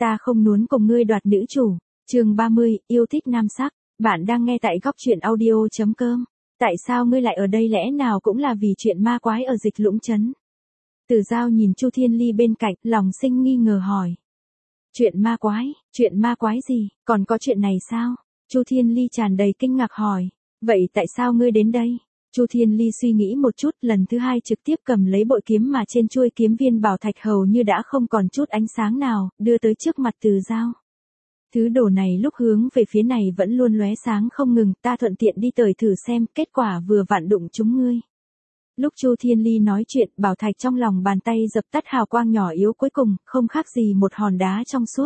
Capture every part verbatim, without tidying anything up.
ta không muốn cùng ngươi đoạt nữ chủ. Chương ba mươi, yêu thích nam sắc. Bạn đang nghe tại góc truyện audio chấm com. Tại sao ngươi lại ở đây, lẽ nào cũng là vì chuyện ma quái ở Dịch Lũng Trấn? Từ Dao nhìn Chu Thiên Ly bên cạnh, lòng sinh nghi ngờ hỏi. Chuyện ma quái, chuyện ma quái gì, còn có chuyện này sao? Chu Thiên Ly tràn đầy kinh ngạc hỏi. Vậy tại sao ngươi đến đây? Chu Thiên Ly suy nghĩ một chút, lần thứ hai trực tiếp cầm lấy bội kiếm mà trên chuôi kiếm viên bảo thạch hầu như đã không còn chút ánh sáng nào, đưa tới trước mặt Từ Dao. Thứ đồ này lúc hướng về phía này vẫn luôn lóe sáng không ngừng, ta thuận tiện đi tới thử xem, kết quả vừa vặn đụng chúng ngươi. Lúc Chu Thiên Ly nói chuyện, bảo thạch trong lòng bàn tay dập tắt hào quang nhỏ yếu cuối cùng, không khác gì một hòn đá trong suốt.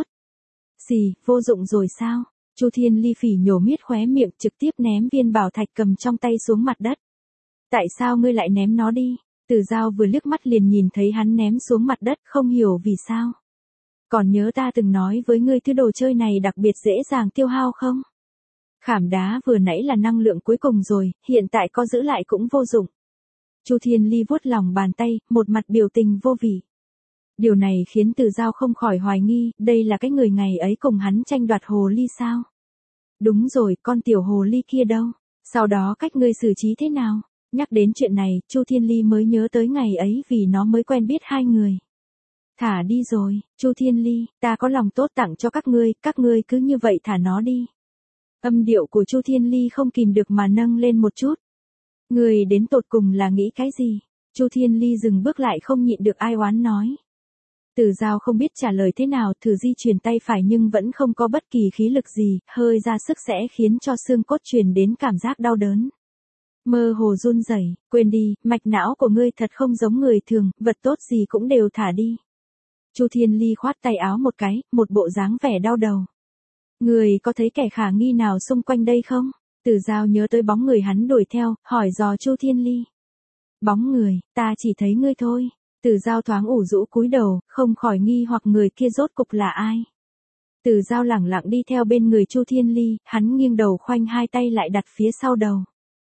Xì, vô dụng rồi sao? Chu Thiên Ly phỉ nhổ miết khóe miệng, trực tiếp ném viên bảo thạch cầm trong tay xuống mặt đất. Tại sao ngươi lại ném nó đi? Từ Dao vừa liếc mắt liền nhìn thấy hắn ném xuống mặt đất, không hiểu vì sao. Còn nhớ ta từng nói với ngươi thứ đồ chơi này đặc biệt dễ dàng tiêu hao không? Khảm đá vừa nãy là năng lượng cuối cùng rồi, hiện tại có giữ lại cũng vô dụng. Chu Thiên Ly vuốt lòng bàn tay, một mặt biểu tình vô vị. Điều này khiến Từ Dao không khỏi hoài nghi, đây là cái người ngày ấy cùng hắn tranh đoạt hồ ly sao? Đúng rồi, con tiểu hồ ly kia đâu? Sau đó cách ngươi xử trí thế nào? Nhắc đến chuyện này, Chu Thiên Ly mới nhớ tới ngày ấy vì nó mới quen biết hai người. Thả đi rồi, Chu Thiên Ly, ta có lòng tốt tặng cho các ngươi, các ngươi cứ như vậy thả nó đi. Âm điệu của Chu Thiên Ly không kìm được mà nâng lên một chút. Ngươi đến tột cùng là nghĩ cái gì? Chu Thiên Ly dừng bước lại không nhịn được ai oán nói. Từ Dao không biết trả lời thế nào, thử di chuyển tay phải nhưng vẫn không có bất kỳ khí lực gì, hơi ra sức sẽ khiến cho xương cốt truyền đến cảm giác đau đớn. Mơ hồ run rẩy, quên đi, mạch não của ngươi thật không giống người thường, vật tốt gì cũng đều thả đi. Chu Thiên Ly khoát tay áo một cái, một bộ dáng vẻ đau đầu. Ngươi có thấy kẻ khả nghi nào xung quanh đây không? Từ Dao nhớ tới bóng người hắn đuổi theo, hỏi dò Chu Thiên Ly. Bóng người, ta chỉ thấy ngươi thôi. Từ Dao thoáng ủ rũ cúi đầu, không khỏi nghi hoặc người kia rốt cục là ai. Từ Dao lẳng lặng đi theo bên người Chu Thiên Ly, hắn nghiêng đầu khoanh hai tay lại đặt phía sau đầu.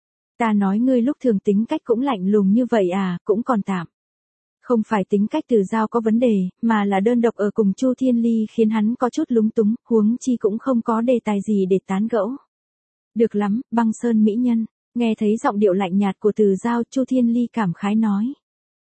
Ta nói ngươi lúc thường tính cách cũng lạnh lùng như vậy à, cũng còn tạm. Không phải tính cách Từ Dao có vấn đề, mà là đơn độc ở cùng Chu Thiên Ly khiến hắn có chút lúng túng, huống chi cũng không có đề tài gì để tán gẫu. Được lắm, băng sơn mỹ nhân, nghe thấy giọng điệu lạnh nhạt của Từ Dao, Chu Thiên Ly cảm khái nói.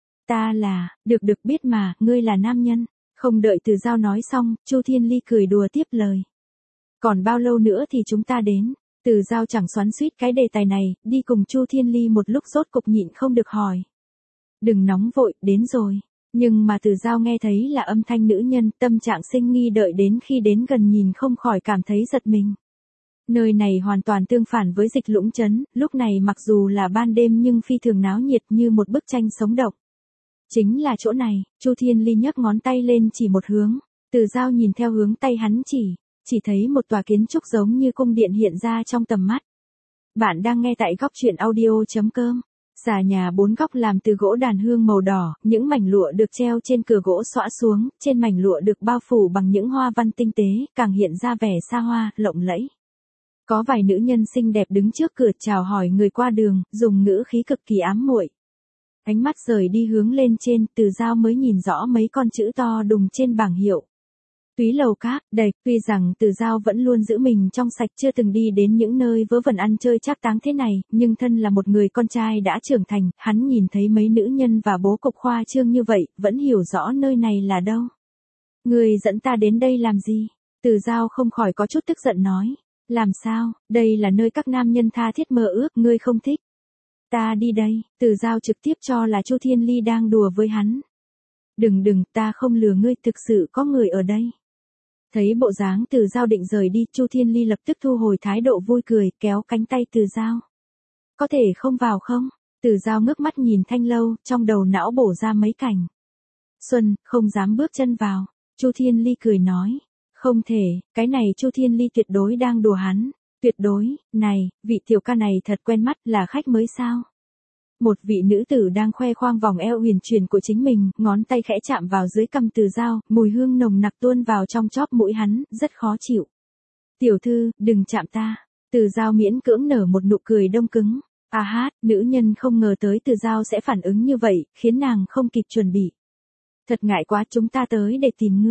Ta là, được được biết mà, ngươi là nam nhân. Không đợi Từ Dao nói xong, Chu Thiên Ly cười đùa tiếp lời. Còn bao lâu nữa thì chúng ta đến? Từ Dao chẳng xoắn xuýt cái đề tài này, đi cùng Chu Thiên Ly một lúc rốt cục nhịn không được hỏi. Đừng nóng vội, đến rồi. Nhưng mà Từ Dao nghe thấy là âm thanh nữ nhân, tâm trạng sinh nghi, đợi đến khi đến gần nhìn không khỏi cảm thấy giật mình. Nơi này hoàn toàn tương phản với Dịch Lũng Trấn, lúc này mặc dù là ban đêm nhưng phi thường náo nhiệt như một bức tranh sống động. Chính là chỗ này, Chu Thiên Ly nhấc ngón tay lên chỉ một hướng. Từ Dao nhìn theo hướng tay hắn chỉ, chỉ thấy một tòa kiến trúc giống như cung điện hiện ra trong tầm mắt. Bạn đang nghe tại góc truyện audio chấm com. Xà nhà bốn góc làm từ gỗ đàn hương màu đỏ, những mảnh lụa được treo trên cửa gỗ xõa xuống, trên mảnh lụa được bao phủ bằng những hoa văn tinh tế, càng hiện ra vẻ xa hoa, lộng lẫy. Có vài nữ nhân xinh đẹp đứng trước cửa chào hỏi người qua đường, dùng ngữ khí cực kỳ ám muội. Ánh mắt rời đi hướng lên trên, Từ Dao mới nhìn rõ mấy con chữ to đùng trên bảng hiệu. Túy lầu cát, đầy, tuy rằng Từ Dao vẫn luôn giữ mình trong sạch, chưa từng đi đến những nơi vớ vẩn ăn chơi trác táng thế này, nhưng thân là một người con trai đã trưởng thành, hắn nhìn thấy mấy nữ nhân và bố cục khoa trương như vậy, vẫn hiểu rõ nơi này là đâu. Người dẫn ta đến đây làm gì? Từ Dao không khỏi có chút tức giận nói. Làm sao, đây là nơi các nam nhân tha thiết mơ ước, ngươi không thích. Ta đi đây, Từ Dao trực tiếp cho là Chu Thiên Ly đang đùa với hắn. Đừng đừng, ta không lừa ngươi, thực sự có người ở đây. Thấy bộ dáng Từ Dao định rời đi, Chu Thiên Ly lập tức thu hồi thái độ vui cười, kéo cánh tay Từ Dao. Có thể không vào không? Từ Dao ngước mắt nhìn thanh lâu, trong đầu não bổ ra mấy cảnh. Xuân, không dám bước chân vào. Chu Thiên Ly cười nói. Không thể, cái này Chu Thiên Ly tuyệt đối đang đùa hắn. Tuyệt đối, này, vị tiểu ca này thật quen mắt, là khách mới sao? Một vị nữ tử đang khoe khoang vòng eo huyền chuyển của chính mình, ngón tay khẽ chạm vào dưới cằm Từ Dao, mùi hương nồng nặc tuôn vào trong chóp mũi hắn, rất khó chịu. Tiểu thư, đừng chạm ta. Từ Dao miễn cưỡng nở một nụ cười đông cứng. À hát, nữ nhân không ngờ tới Từ Dao sẽ phản ứng như vậy, khiến nàng không kịp chuẩn bị. Thật ngại quá, chúng ta tới để tìm ngươi.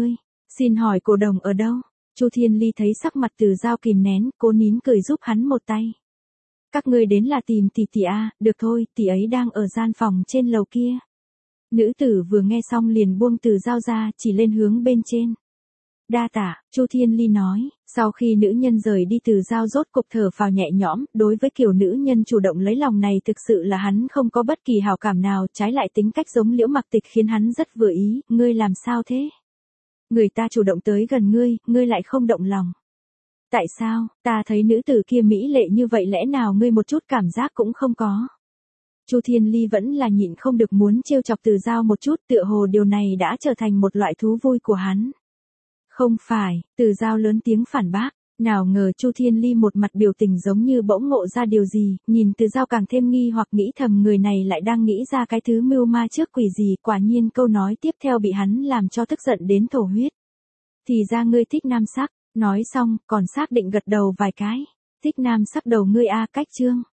Xin hỏi cô đồng ở đâu? Chu Thiên Ly thấy sắc mặt Từ Giao kìm nén, cố nín cười giúp hắn một tay. Các ngươi đến là tìm tỷ tỷ à, được thôi, tỷ ấy đang ở gian phòng trên lầu kia. Nữ tử vừa nghe xong liền buông Từ Giao ra, chỉ lên hướng bên trên. Đa tạ, Chu Thiên Ly nói, sau khi nữ nhân rời đi Từ Giao rốt cục thở phào nhẹ nhõm, đối với kiểu nữ nhân chủ động lấy lòng này thực sự là hắn không có bất kỳ hảo cảm nào, trái lại tính cách giống Liễu Mặc Tịch khiến hắn rất vừa ý, ngươi làm sao thế? Người ta chủ động tới gần ngươi, ngươi lại không động lòng. Tại sao, ta thấy nữ tử kia mỹ lệ như vậy lẽ nào ngươi một chút cảm giác cũng không có? Chu Thiên Ly vẫn là nhịn không được muốn trêu chọc Từ Giao một chút, tựa hồ điều này đã trở thành một loại thú vui của hắn. Không phải, Từ Giao lớn tiếng phản bác, nào ngờ Chu Thiên Ly một mặt biểu tình giống như bỗng ngộ ra điều gì, nhìn Từ Giao càng thêm nghi hoặc nghĩ thầm người này lại đang nghĩ ra cái thứ mưu ma trước quỷ gì, quả nhiên câu nói tiếp theo bị hắn làm cho tức giận đến thổ huyết. Thì ra ngươi thích nam sắc, nói xong, còn xác định gật đầu vài cái. Thích nam sắc đầu ngươi a cách chương.